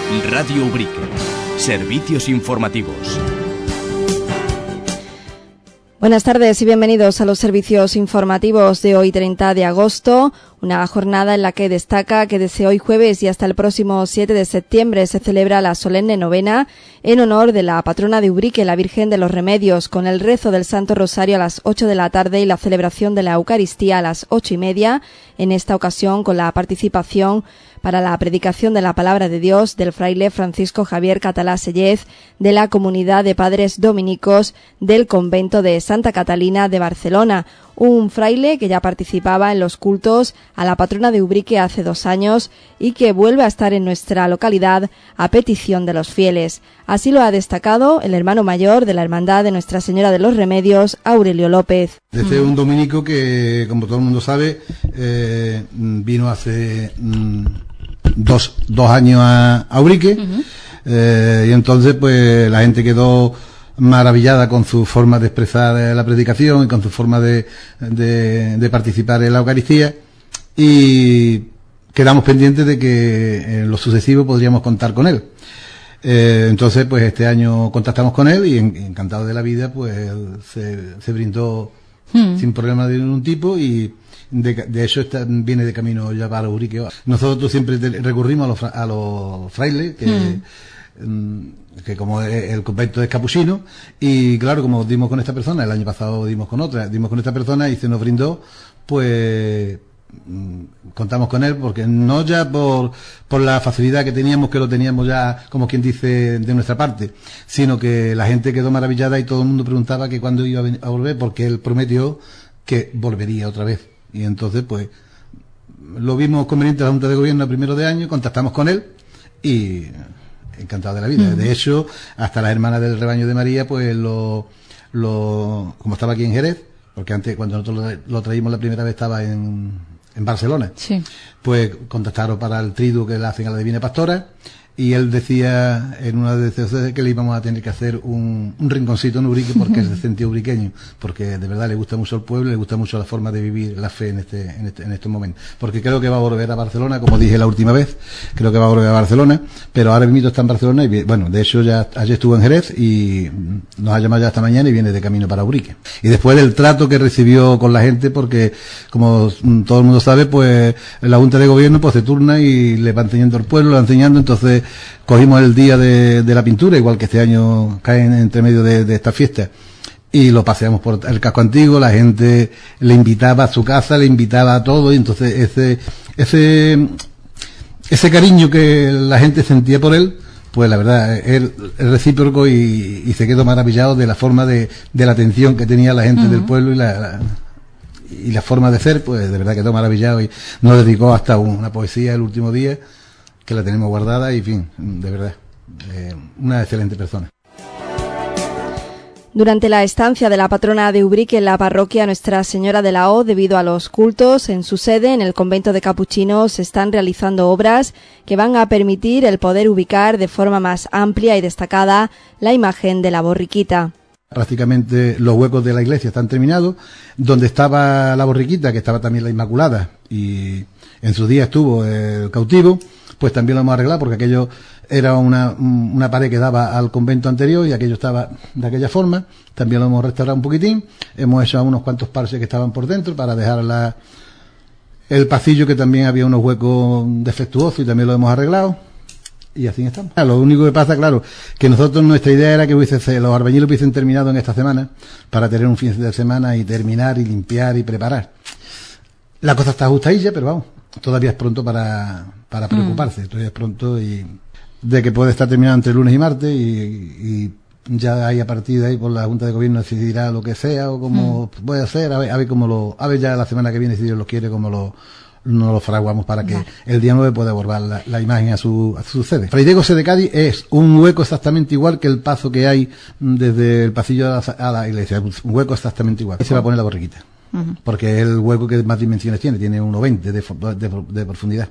Radio Ubrique. Servicios informativos. Buenas tardes y bienvenidos a los servicios informativos de hoy 30 de agosto, una jornada en la que destaca que desde hoy jueves y hasta el próximo 7 de septiembre se celebra la solemne novena en honor de la patrona de Ubrique, la Virgen de los Remedios, con el rezo del Santo Rosario a las 8 de la tarde y la celebración de la Eucaristía a las 8:30, en esta ocasión con la participación para la predicación de la palabra de Dios del fraile Francisco Javier Catalá Sellez, de la comunidad de padres dominicos del convento de Santa Catalina de Barcelona, un fraile que ya participaba en los cultos a la patrona de Ubrique hace 2 años y que vuelve a estar en nuestra localidad a petición de los fieles. Así lo ha destacado el hermano mayor de la Hermandad de Nuestra Señora de los Remedios, Aurelio López. Desde un dominico que, como todo el mundo sabe, vino hace 2 años a Ubrique, y entonces pues la gente quedó maravillada con su forma de expresar la predicación y con su forma de participar en la Eucaristía, y quedamos pendientes de que en lo sucesivo podríamos contar con él. Entonces pues este año contactamos con él y encantado de la vida, pues se brindó sin problema de ningún tipo, y de hecho viene de camino ya para Ubrique. Nosotros siempre recurrimos a los frailes que como el convento es capuchino, y claro, como dimos con esta persona, el año pasado dimos con esta persona y se nos brindó, pues contamos con él, porque no ya por la facilidad que teníamos, que lo teníamos ya, como quien dice, de nuestra parte, sino que la gente quedó maravillada y todo el mundo preguntaba que cuándo iba a volver, porque él prometió que volvería otra vez. Y entonces pues lo vimos conveniente la Junta de Gobierno a primero de año, contactamos con él y encantado de la vida. De hecho, hasta las hermanas del Rebaño de María, pues como estaba aquí en Jerez, porque antes cuando nosotros lo traímos la primera vez estaba en Barcelona, sí, pues contactaron para el triduo que le hacen a la Divina Pastora, y él decía en una de esas que le íbamos a tener que hacer un rinconcito en Ubrique, porque él se sentía ubriqueño, porque de verdad le gusta mucho el pueblo, le gusta mucho la forma de vivir la fe en estos momentos, porque creo que va a volver a Barcelona, como dije la última vez, creo que va a volver a Barcelona, pero ahora mismo está en Barcelona, y bueno, de hecho ya ayer estuvo en Jerez y nos ha llamado ya esta mañana y viene de camino para Ubrique. Y después del trato que recibió con la gente, porque como todo el mundo sabe, pues la Junta de Gobierno pues se turna y le va enseñando al pueblo, le va enseñando. Entonces cogimos el día de la pintura, igual que este año cae entre medio de esta fiesta, y lo paseamos por el casco antiguo. La gente le invitaba a su casa, le invitaba a todo, y entonces ese cariño que la gente sentía por él, pues la verdad es recíproco, y se quedó maravillado de la forma de la atención que tenía la gente del pueblo, y la forma de ser, pues de verdad quedó maravillado, y nos dedicó hasta una poesía el último día, que la tenemos guardada, y en fin, de verdad, una excelente persona. Durante la estancia de la patrona de Ubrique en la parroquia Nuestra Señora de la O, debido a los cultos en su sede en el convento de capuchinos, se están realizando obras que van a permitir el poder ubicar de forma más amplia y destacada la imagen de la borriquita. Prácticamente los huecos de la iglesia están terminados. Donde estaba la borriquita, que estaba también la Inmaculada, y en sus días estuvo el cautivo, pues también lo hemos arreglado, porque aquello era una pared que daba al convento anterior, y aquello estaba de aquella forma. También lo hemos restaurado un poquitín, hemos hecho unos cuantos parches que estaban por dentro para dejar el pasillo, que también había unos huecos defectuosos, y también lo hemos arreglado, y así estamos. Lo único que pasa, claro, que nosotros, nuestra idea era que los albañiles hubiesen terminado en esta semana, para tener un fin de semana y terminar y limpiar y preparar. La cosa está ajustadilla, pero vamos, todavía es pronto para preocuparse, todavía es pronto, y de que puede estar terminado entre lunes y martes, y ya ahí a partir de ahí por la Junta de Gobierno decidirá lo que sea o cómo puede hacer, a ver ya la semana que viene, si Dios lo quiere, cómo nos lo fraguamos para que el día 9 pueda volver la imagen a su sede. Fray Diego C. de Cádiz es un hueco exactamente igual que el paso que hay desde el pasillo a la iglesia, un hueco exactamente igual. Ahí se va a poner la borriquita, porque es el hueco que más dimensiones tiene 1,20 de profundidad.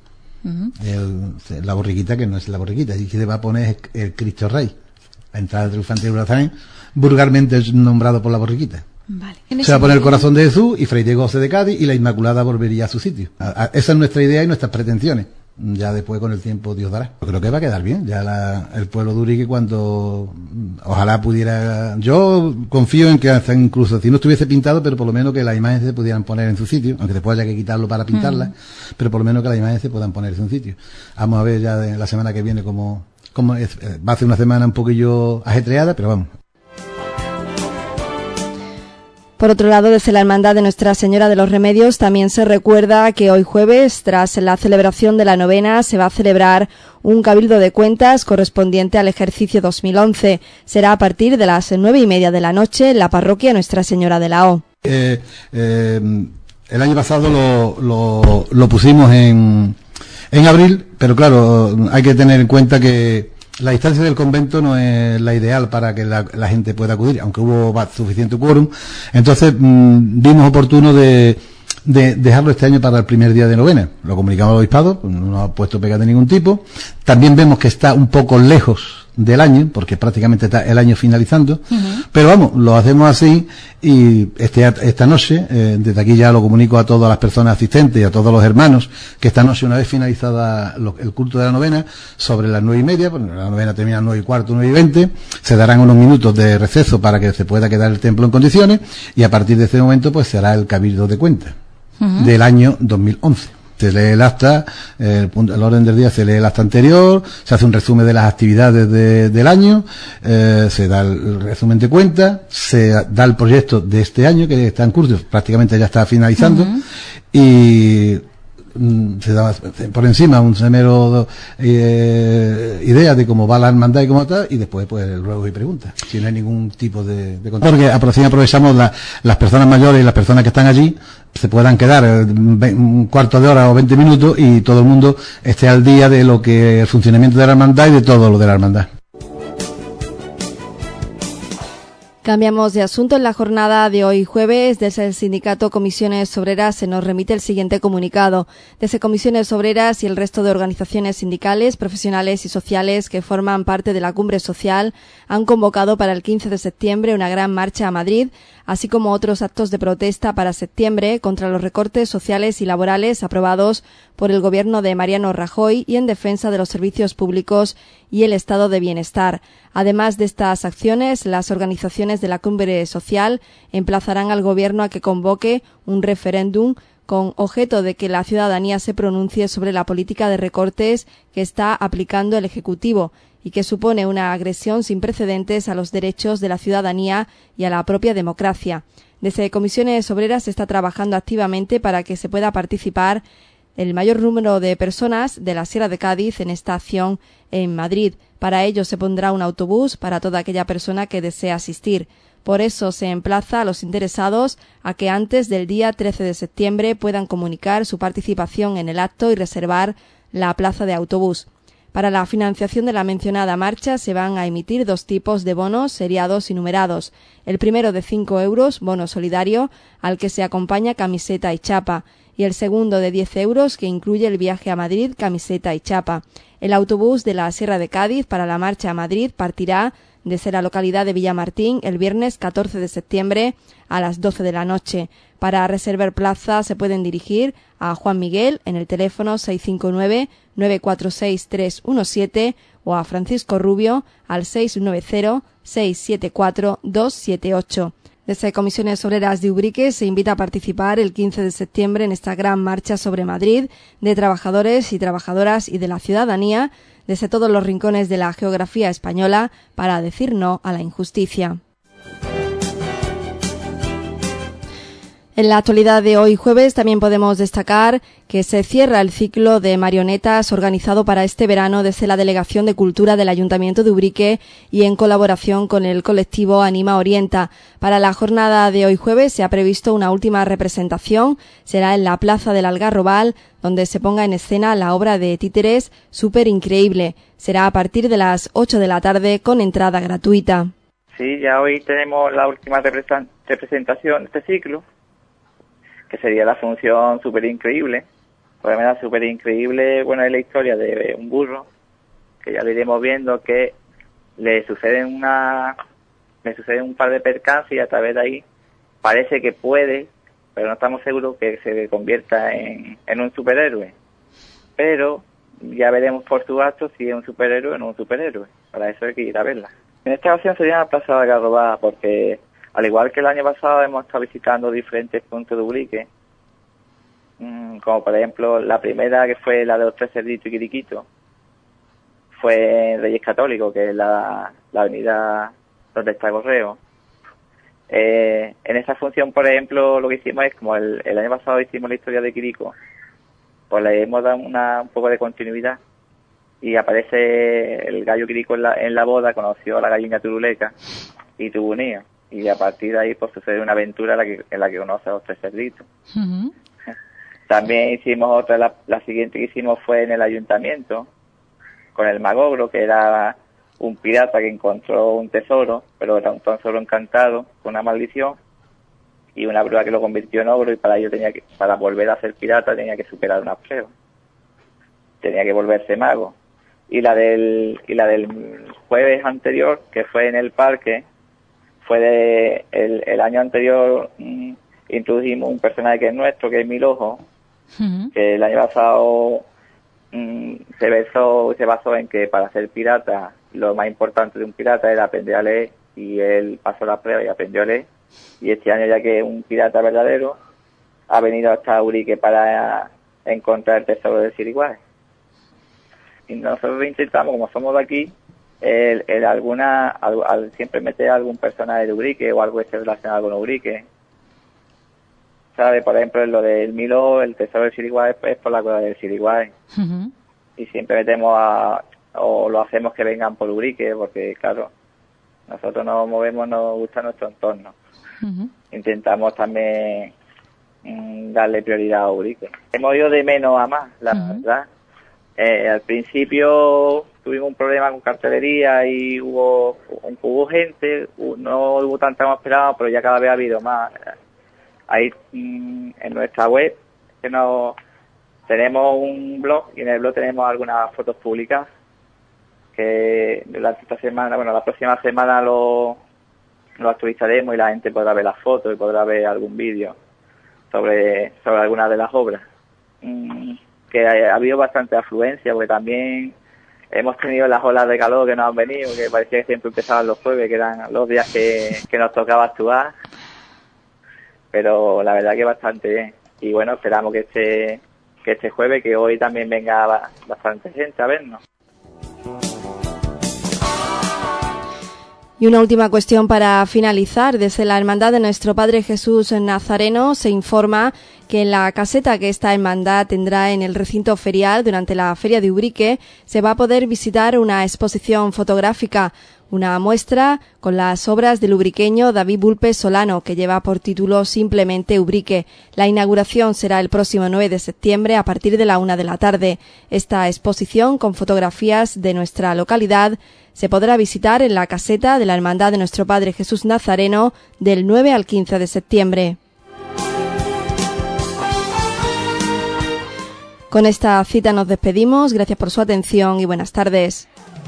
La borriquita, que no es la borriquita, y que se va a poner el Cristo Rey, la entrada triunfante de Urazán, vulgarmente nombrado por la borriquita. Vale. Se va a poner el corazón de Jesús y Fray Diego C. de Cádiz, y la Inmaculada volvería a su sitio. Esa es nuestra idea y nuestras pretensiones. ya después con el tiempo Dios dará. Yo creo que va a quedar bien, ya el pueblo de Ubrique cuando ojalá pudiera, yo confío en que hasta incluso si no estuviese pintado, pero por lo menos que las imágenes se pudieran poner en su sitio, aunque después haya que quitarlo para pintarlas, pero por lo menos que las imágenes se puedan poner en su sitio. Vamos a ver ya la semana que viene cómo es, va a ser una semana un poquillo ajetreada, pero vamos. Por otro lado, desde la Hermandad de Nuestra Señora de los Remedios también se recuerda que hoy jueves, tras la celebración de la novena, se va a celebrar un cabildo de cuentas correspondiente al ejercicio 2011. Será a partir de las 9:30 de la noche en la parroquia Nuestra Señora de la O. El año pasado lo pusimos en abril, pero claro, hay que tener en cuenta que la distancia del convento no es la ideal para que la gente pueda acudir, aunque hubo suficiente quórum. Entonces vimos oportuno de dejarlo este año para el primer día de novena. Lo comunicamos al obispado, no ha puesto pega de ningún tipo. También vemos que está un poco lejos del año, porque prácticamente está el año finalizando, pero vamos, lo hacemos así y esta noche, desde aquí ya lo comunico a todas las personas asistentes y a todos los hermanos, que esta noche, una vez finalizada el culto de la novena, sobre las 9:30, pues la novena termina a 9:15, 9:20, se darán unos minutos de receso para que se pueda quedar el templo en condiciones, y a partir de ese momento pues será el cabildo de cuentas del año 2011. Se lee el acta, el orden del día se lee el acta anterior, se hace un resumen de las actividades del año, se da el resumen de cuentas, se da el proyecto de este año que está en curso, prácticamente ya está finalizando, y se da por encima un semero idea de cómo va la hermandad y cómo está, y después pues ruegos y preguntas, si no hay ningún tipo de contacto. Porque aprovechamos las personas mayores y las personas que están allí se puedan quedar un cuarto de hora o 20 minutos y todo el mundo esté al día de lo que el funcionamiento de la hermandad y de todo lo de la hermandad. Cambiamos de asunto. En la jornada de hoy jueves, desde el sindicato Comisiones Obreras se nos remite el siguiente comunicado. Desde Comisiones Obreras y el resto de organizaciones sindicales, profesionales y sociales que forman parte de la cumbre social han convocado para el 15 de septiembre una gran marcha a Madrid, así como otros actos de protesta para septiembre contra los recortes sociales y laborales aprobados por el gobierno de Mariano Rajoy y en defensa de los servicios públicos y el estado de bienestar. Además de estas acciones, las organizaciones de la cumbre social emplazarán al gobierno a que convoque un referéndum con objeto de que la ciudadanía se pronuncie sobre la política de recortes que está aplicando el Ejecutivo y que supone una agresión sin precedentes a los derechos de la ciudadanía y a la propia democracia. Desde Comisiones Obreras se está trabajando activamente para que se pueda participar el mayor número de personas de la Sierra de Cádiz en esta acción en Madrid. Para ello se pondrá un autobús para toda aquella persona que desee asistir. Por eso se emplaza a los interesados a que antes del día 13 de septiembre puedan comunicar su participación en el acto y reservar la plaza de autobús. Para la financiación de la mencionada marcha se van a emitir dos tipos de bonos seriados y numerados. El primero de 5 euros, bono solidario, al que se acompaña camiseta y chapa, y el segundo de 10 euros, que incluye el viaje a Madrid, camiseta y chapa. El autobús de la Sierra de Cádiz para la marcha a Madrid partirá desde la localidad de Villamartín el viernes 14 de septiembre a las 12 de la noche. Para reservar plaza se pueden dirigir a Juan Miguel en el teléfono 659-946-317 o a Francisco Rubio al 690-674-278. Desde Comisiones Obreras de Ubrique se invita a participar el 15 de septiembre en esta gran marcha sobre Madrid de trabajadores y trabajadoras y de la ciudadanía desde todos los rincones de la geografía española para decir no a la injusticia. En la actualidad de hoy jueves también podemos destacar que se cierra el ciclo de marionetas organizado para este verano desde la Delegación de Cultura del Ayuntamiento de Ubrique y en colaboración con el colectivo Anima Orienta. Para la jornada de hoy jueves se ha previsto una última representación, será en la Plaza del Algarrobal, donde se ponga en escena la obra de títeres Súper Increíble. Será a partir de las 8 de la tarde con entrada gratuita. Sí, ya hoy tenemos la última representación de este ciclo, que sería la función Súper Increíble. Obviamente Súper Increíble, bueno, es la historia de un burro, que ya lo iremos viendo, que le suceden un par de percances y a través de ahí parece que puede, pero no estamos seguros que se convierta en un superhéroe. Pero ya veremos por su acto si es un superhéroe o no un superhéroe. Para eso hay que ir a verla. En esta ocasión sería la Plaza de Algarrobá, porque al igual que el año pasado hemos estado visitando diferentes puntos de Ubrique, como por ejemplo la primera, que fue la de los Tres Cerditos y Quiriquito, fue en Reyes Católicos, que es la avenida donde está Correo. En esa función, por ejemplo, lo que hicimos es, como el año pasado hicimos la historia de Quirico, pues le hemos dado un poco de continuidad, y aparece el gallo Quirico en la boda, conoció a la gallina turuleca y tuvo un hijo, y a partir de ahí pues sucede una aventura en la que conoce a los Tres Cerditos. Uh-huh. También hicimos otra, la siguiente que hicimos fue en el ayuntamiento, con el Magogro, que era un pirata que encontró un tesoro, pero era un tesoro encantado, con una maldición, y una prueba que lo convirtió en ogro, y para ello para volver a ser pirata tenía que superar una prueba. Tenía que volverse mago. Y la del jueves anterior, que fue en el parque, fue el año anterior, introdujimos un personaje que es nuestro, que es Milojo, uh-huh, que el año pasado se basó en que para ser pirata lo más importante de un pirata era aprender a leer, y él pasó la prueba y aprendió a leer, y este año, ya que es un pirata verdadero, ha venido hasta Ubrique para encontrar el tesoro de Siriguay. Y nosotros intentamos, como somos de aquí, siempre meter algún personaje de Ubrique o algo que esté relacionado con Ubrique. ¿Sabe? Por ejemplo, en lo del Milo, el tesoro del Siriguay es por la cueva del Siriguay. Uh-huh. Y siempre metemos o lo hacemos que vengan por Ubrique, porque claro, nosotros nos movemos, nos gusta nuestro entorno. Uh-huh. Intentamos también darle prioridad a Ubrique. Hemos ido de menos a más, la uh-huh, verdad. Al principio tuvimos un problema con cartelería y hubo gente, no hubo tanta como esperábamos, pero ya cada vez ha habido más. Ahí en nuestra web tenemos un blog, y en el blog tenemos algunas fotos públicas que durante esta semana, la próxima semana lo actualizaremos, y la gente podrá ver las fotos y podrá ver algún vídeo sobre algunas de las obras. Que ha habido bastante afluencia, porque también hemos tenido las olas de calor que nos han venido, que parecía que siempre empezaban los jueves, que eran los días que nos tocaba actuar, pero la verdad que bastante bien. Y bueno, esperamos que este jueves, que hoy también venga bastante gente a vernos. Y una última cuestión para finalizar. Desde la Hermandad de Nuestro Padre Jesús Nazareno se informa que en la caseta que esta hermandad tendrá en el recinto ferial durante la Feria de Ubrique se va a poder visitar una exposición fotográfica, una muestra con las obras del ubriqueño David Bulpe Solano, que lleva por título simplemente Ubrique. La inauguración será el próximo 9 de septiembre a partir de la 1 de la tarde. Esta exposición, con fotografías de nuestra localidad, se podrá visitar en la caseta de la Hermandad de Nuestro Padre Jesús Nazareno del 9 al 15 de septiembre. Con esta cita nos despedimos. Gracias por su atención y buenas tardes.